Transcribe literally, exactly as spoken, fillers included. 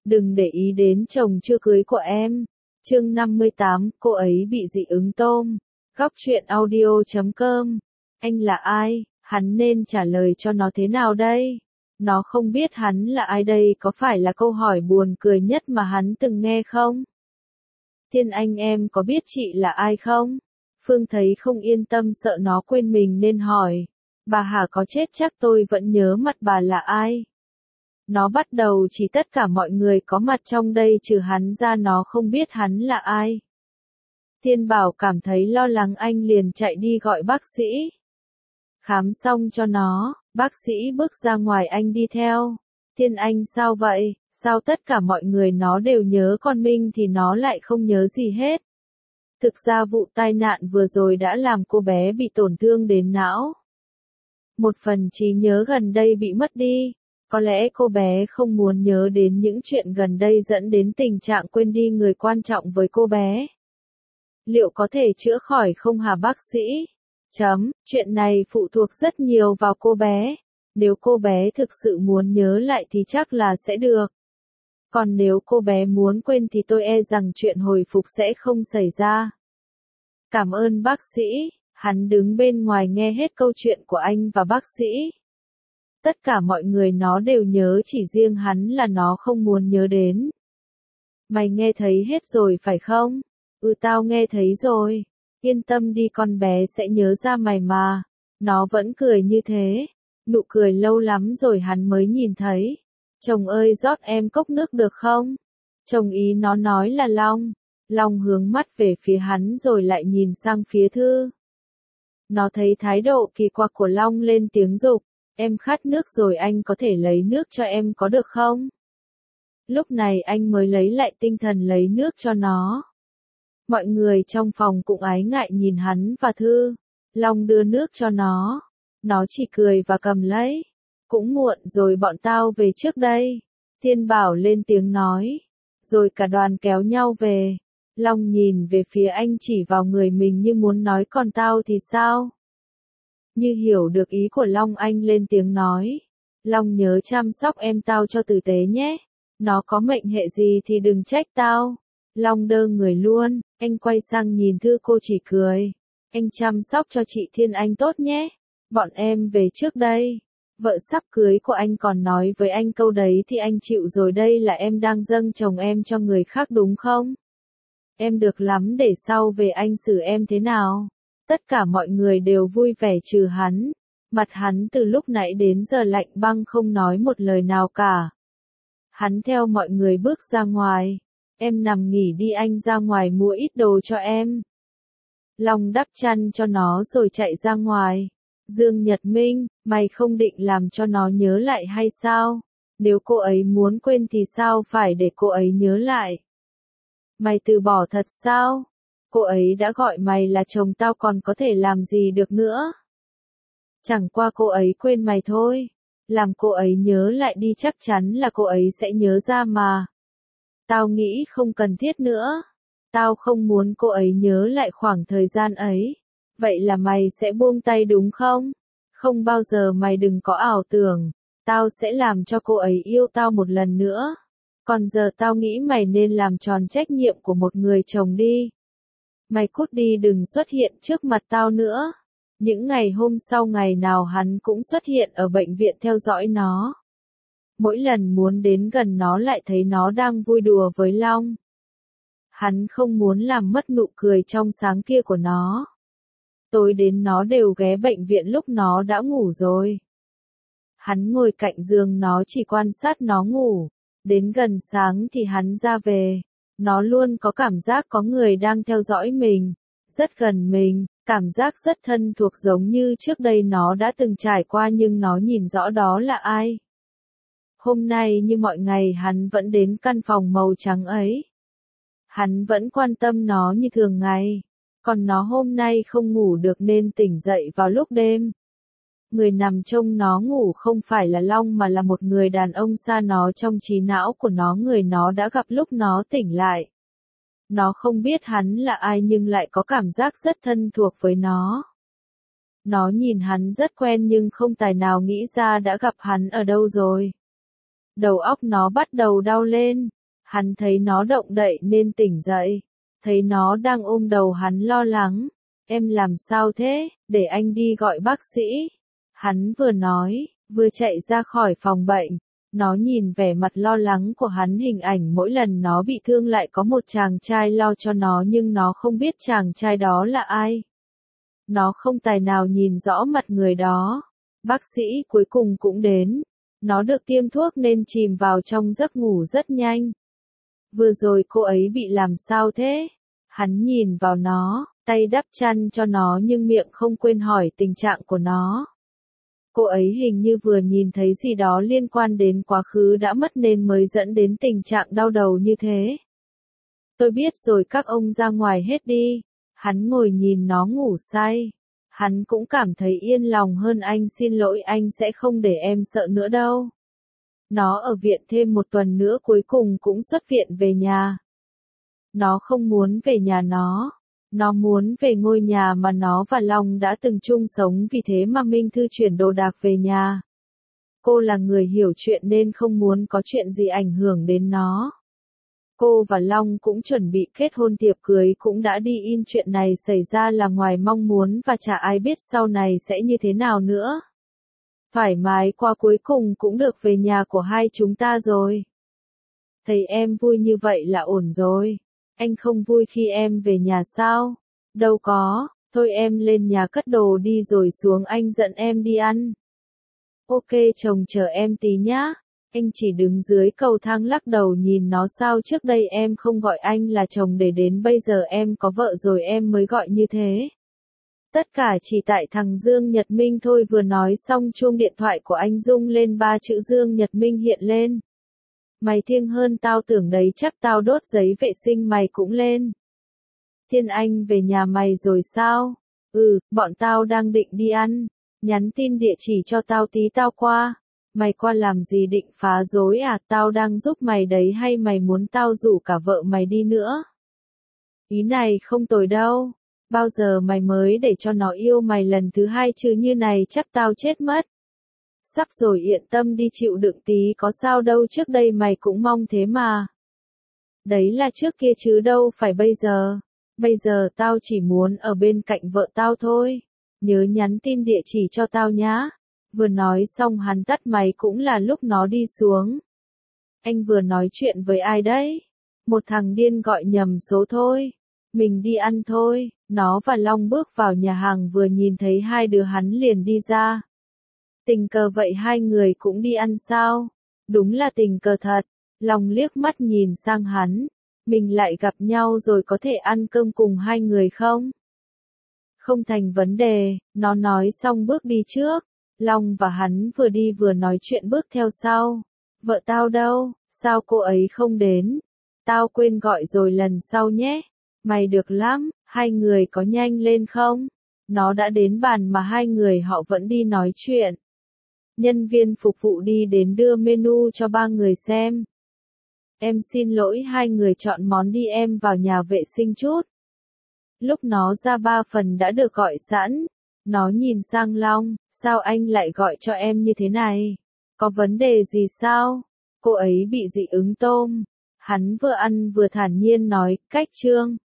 Đừng để ý đến chồng chưa cưới của em. Chương năm mươi tám, cô ấy bị dị ứng tôm. Góc truyện audio chấm com. Anh là ai? Hắn nên trả lời cho nó thế nào đây? Nó không biết hắn là ai đây, có phải là câu hỏi buồn cười nhất mà hắn từng nghe không? Thiên Anh, em có biết chị là ai không? Phương thấy không yên tâm, sợ nó quên mình nên hỏi. Bà Hà có chết chắc tôi vẫn nhớ mặt bà là ai. Nó bắt đầu chỉ tất cả mọi người có mặt trong đây trừ hắn ra nó không biết hắn là ai. Thiên Bảo cảm thấy lo lắng, anh liền chạy đi gọi bác sĩ. Khám xong cho nó, bác sĩ bước ra ngoài, anh đi theo. Thiên Anh, sao vậy? Sao tất cả mọi người nó đều nhớ con Minh thì nó lại không nhớ gì hết? Thực ra vụ tai nạn vừa rồi đã làm cô bé bị tổn thương đến não. Một phần trí nhớ gần đây bị mất đi. Có lẽ cô bé không muốn nhớ đến những chuyện gần đây dẫn đến tình trạng quên đi người quan trọng với cô bé. Liệu có thể chữa khỏi không hả bác sĩ? Chấm, chuyện này phụ thuộc rất nhiều vào cô bé. Nếu cô bé thực sự muốn nhớ lại thì chắc là sẽ được. Còn nếu cô bé muốn quên thì tôi e rằng chuyện hồi phục sẽ không xảy ra. Cảm ơn bác sĩ. Hắn đứng bên ngoài nghe hết câu chuyện của anh và bác sĩ. Tất cả mọi người nó đều nhớ, chỉ riêng hắn là nó không muốn nhớ đến. Mày nghe thấy hết rồi phải không? Ừ, tao nghe thấy rồi. Yên tâm đi, con bé sẽ nhớ ra mày mà. Nó vẫn cười như thế. Nụ cười lâu lắm rồi hắn mới nhìn thấy. Chồng ơi, rót em cốc nước được không? Chồng ý nó nói là Long. Long hướng mắt về phía hắn rồi lại nhìn sang phía Thư. Nó thấy thái độ kỳ quặc của Long lên tiếng giục. Em khát nước rồi, anh có thể lấy nước cho em có được không? Lúc này anh mới lấy lại tinh thần lấy nước cho nó. Mọi người trong phòng cũng ái ngại nhìn hắn và Thư. Long đưa nước cho nó. Nó chỉ cười và cầm lấy. Cũng muộn rồi, bọn tao về trước đây. Thiên Bảo lên tiếng nói. Rồi cả đoàn kéo nhau về. Long nhìn về phía anh, chỉ vào người mình như muốn nói còn tao thì sao? Như hiểu được ý của Long, anh lên tiếng nói. Long nhớ chăm sóc em tao cho tử tế nhé. Nó có mệnh hệ gì thì đừng trách tao. Long đơ người luôn, anh quay sang nhìn Thư, cô chỉ cười. Anh chăm sóc cho chị Thiên Anh tốt nhé. Bọn em về trước đây. Vợ sắp cưới của anh còn nói với anh câu đấy thì anh chịu rồi, đây là em đang dâng chồng em cho người khác đúng không? Em được lắm, để sau về anh xử em thế nào? Tất cả mọi người đều vui vẻ trừ hắn. Mặt hắn từ lúc nãy đến giờ lạnh băng, không nói một lời nào cả. Hắn theo mọi người bước ra ngoài. Em nằm nghỉ đi, anh ra ngoài mua ít đồ cho em. Long đắp chăn cho nó rồi chạy ra ngoài. Dương Nhật Minh, mày không định làm cho nó nhớ lại hay sao? Nếu cô ấy muốn quên thì sao phải để cô ấy nhớ lại? Mày từ bỏ thật sao? Cô ấy đã gọi mày là chồng tao, còn có thể làm gì được nữa? Chẳng qua cô ấy quên mày thôi. Làm cô ấy nhớ lại đi, chắc chắn là cô ấy sẽ nhớ ra mà. Tao nghĩ không cần thiết nữa. Tao không muốn cô ấy nhớ lại khoảng thời gian ấy. Vậy là mày sẽ buông tay đúng không? Không bao giờ, mày đừng có ảo tưởng. Tao sẽ làm cho cô ấy yêu tao một lần nữa. Còn giờ tao nghĩ mày nên làm tròn trách nhiệm của một người chồng đi. Mày cút đi, đừng xuất hiện trước mặt tao nữa. Những ngày hôm sau, ngày nào hắn cũng xuất hiện ở bệnh viện theo dõi nó. Mỗi lần muốn đến gần nó lại thấy nó đang vui đùa với Long. Hắn không muốn làm mất nụ cười trong sáng kia của nó. Tối đến nó đều ghé bệnh viện lúc nó đã ngủ rồi. Hắn ngồi cạnh giường nó chỉ quan sát nó ngủ. Đến gần sáng thì hắn ra về. Nó luôn có cảm giác có người đang theo dõi mình. Rất gần mình, cảm giác rất thân thuộc, giống như trước đây nó đã từng trải qua, nhưng nó nhìn rõ đó là ai. Hôm nay như mọi ngày hắn vẫn đến căn phòng màu trắng ấy. Hắn vẫn quan tâm nó như thường ngày. Còn nó hôm nay không ngủ được nên tỉnh dậy vào lúc đêm. Người nằm trông nó ngủ không phải là Long mà là một người đàn ông xa nó trong trí não của nó, người nó đã gặp lúc nó tỉnh lại. Nó không biết hắn là ai nhưng lại có cảm giác rất thân thuộc với nó. Nó nhìn hắn rất quen nhưng không tài nào nghĩ ra đã gặp hắn ở đâu rồi. Đầu óc nó bắt đầu đau lên. Hắn thấy nó động đậy nên tỉnh dậy. Thấy nó đang ôm đầu hắn lo lắng. Em làm sao thế, để anh đi gọi bác sĩ. Hắn vừa nói, vừa chạy ra khỏi phòng bệnh. Nó nhìn vẻ mặt lo lắng của hắn, hình ảnh mỗi lần nó bị thương lại có một chàng trai lo cho nó, nhưng nó không biết chàng trai đó là ai. Nó không tài nào nhìn rõ mặt người đó. Bác sĩ cuối cùng cũng đến. Nó được tiêm thuốc nên chìm vào trong giấc ngủ rất nhanh. Vừa rồi cô ấy bị làm sao thế? Hắn nhìn vào nó, tay đắp chăn cho nó nhưng miệng không quên hỏi tình trạng của nó. Cô ấy hình như vừa nhìn thấy gì đó liên quan đến quá khứ đã mất nên mới dẫn đến tình trạng đau đầu như thế. Tôi biết rồi, các ông ra ngoài hết đi. Hắn ngồi nhìn nó ngủ say. Hắn cũng cảm thấy yên lòng hơn. Anh xin lỗi, anh sẽ không để em sợ nữa đâu. Nó ở viện thêm một tuần nữa cuối cùng cũng xuất viện về nhà. Nó không muốn về nhà nó. Nó muốn về ngôi nhà mà nó và Long đã từng chung sống, vì thế mà Minh Thư chuyển đồ đạc về nhà. Cô là người hiểu chuyện nên không muốn có chuyện gì ảnh hưởng đến nó. Cô và Long cũng chuẩn bị kết hôn, tiệc cưới cũng đã đi in, chuyện này xảy ra là ngoài mong muốn và chả ai biết sau này sẽ như thế nào nữa. Thoải mái qua, cuối cùng cũng được về nhà của hai chúng ta rồi. Thấy em vui như vậy là ổn rồi. Anh không vui khi em về nhà sao? Đâu có, thôi em lên nhà cất đồ đi rồi xuống anh dẫn em đi ăn. Ok, chồng chờ em tí nhá. Anh chỉ đứng dưới cầu thang lắc đầu nhìn nó, sao trước đây em không gọi anh là chồng để đến bây giờ em có vợ rồi em mới gọi như thế. Tất cả chỉ tại thằng Dương Nhật Minh thôi. Vừa nói xong chuông điện thoại của anh rung lên, ba chữ Dương Nhật Minh hiện lên. Mày thiêng hơn tao tưởng đấy, chắc tao đốt giấy vệ sinh mày cũng lên. Thiên Anh về nhà mày rồi sao? Ừ, bọn tao đang định đi ăn. Nhắn tin địa chỉ cho tao tí tao qua. Mày qua làm gì, định phá rối à? Tao đang giúp mày đấy, hay mày muốn tao rủ cả vợ mày đi nữa? Ý này không tồi đâu. Bao giờ mày mới để cho nó yêu mày lần thứ hai chứ, như này chắc tao chết mất. Sắp rồi, yên tâm đi, chịu đựng tí, có sao đâu, trước đây mày cũng mong thế mà. Đấy là trước kia chứ đâu phải bây giờ. Bây giờ tao chỉ muốn ở bên cạnh vợ tao thôi. Nhớ nhắn tin địa chỉ cho tao nhá. Vừa nói xong hắn tắt máy, cũng là lúc nó đi xuống. Anh vừa nói chuyện với ai đấy? Một thằng điên gọi nhầm số thôi. Mình đi ăn thôi. Nó và Long bước vào nhà hàng, vừa nhìn thấy hai đứa hắn liền đi ra. Tình cờ vậy hai người cũng đi ăn sao? Đúng là tình cờ thật. Long liếc mắt nhìn sang hắn. Mình lại gặp nhau rồi, có thể ăn cơm cùng hai người không? Không thành vấn đề, nó nói xong bước đi trước. Long và hắn vừa đi vừa nói chuyện bước theo sau. Vợ tao đâu, sao cô ấy không đến? Tao quên gọi rồi, lần sau nhé. Mày được lắm, hai người có nhanh lên không? Nó đã đến bàn mà hai người họ vẫn đi nói chuyện. Nhân viên phục vụ đi đến đưa menu cho ba người xem. Em xin lỗi, hai người chọn món đi, em vào nhà vệ sinh chút. Lúc nó ra, ba phần đã được gọi sẵn. Nó nhìn sang Long, sao anh lại gọi cho em như thế này? Có vấn đề gì sao? Cô ấy bị dị ứng tôm. Hắn vừa ăn vừa thản nhiên nói, cách Trương.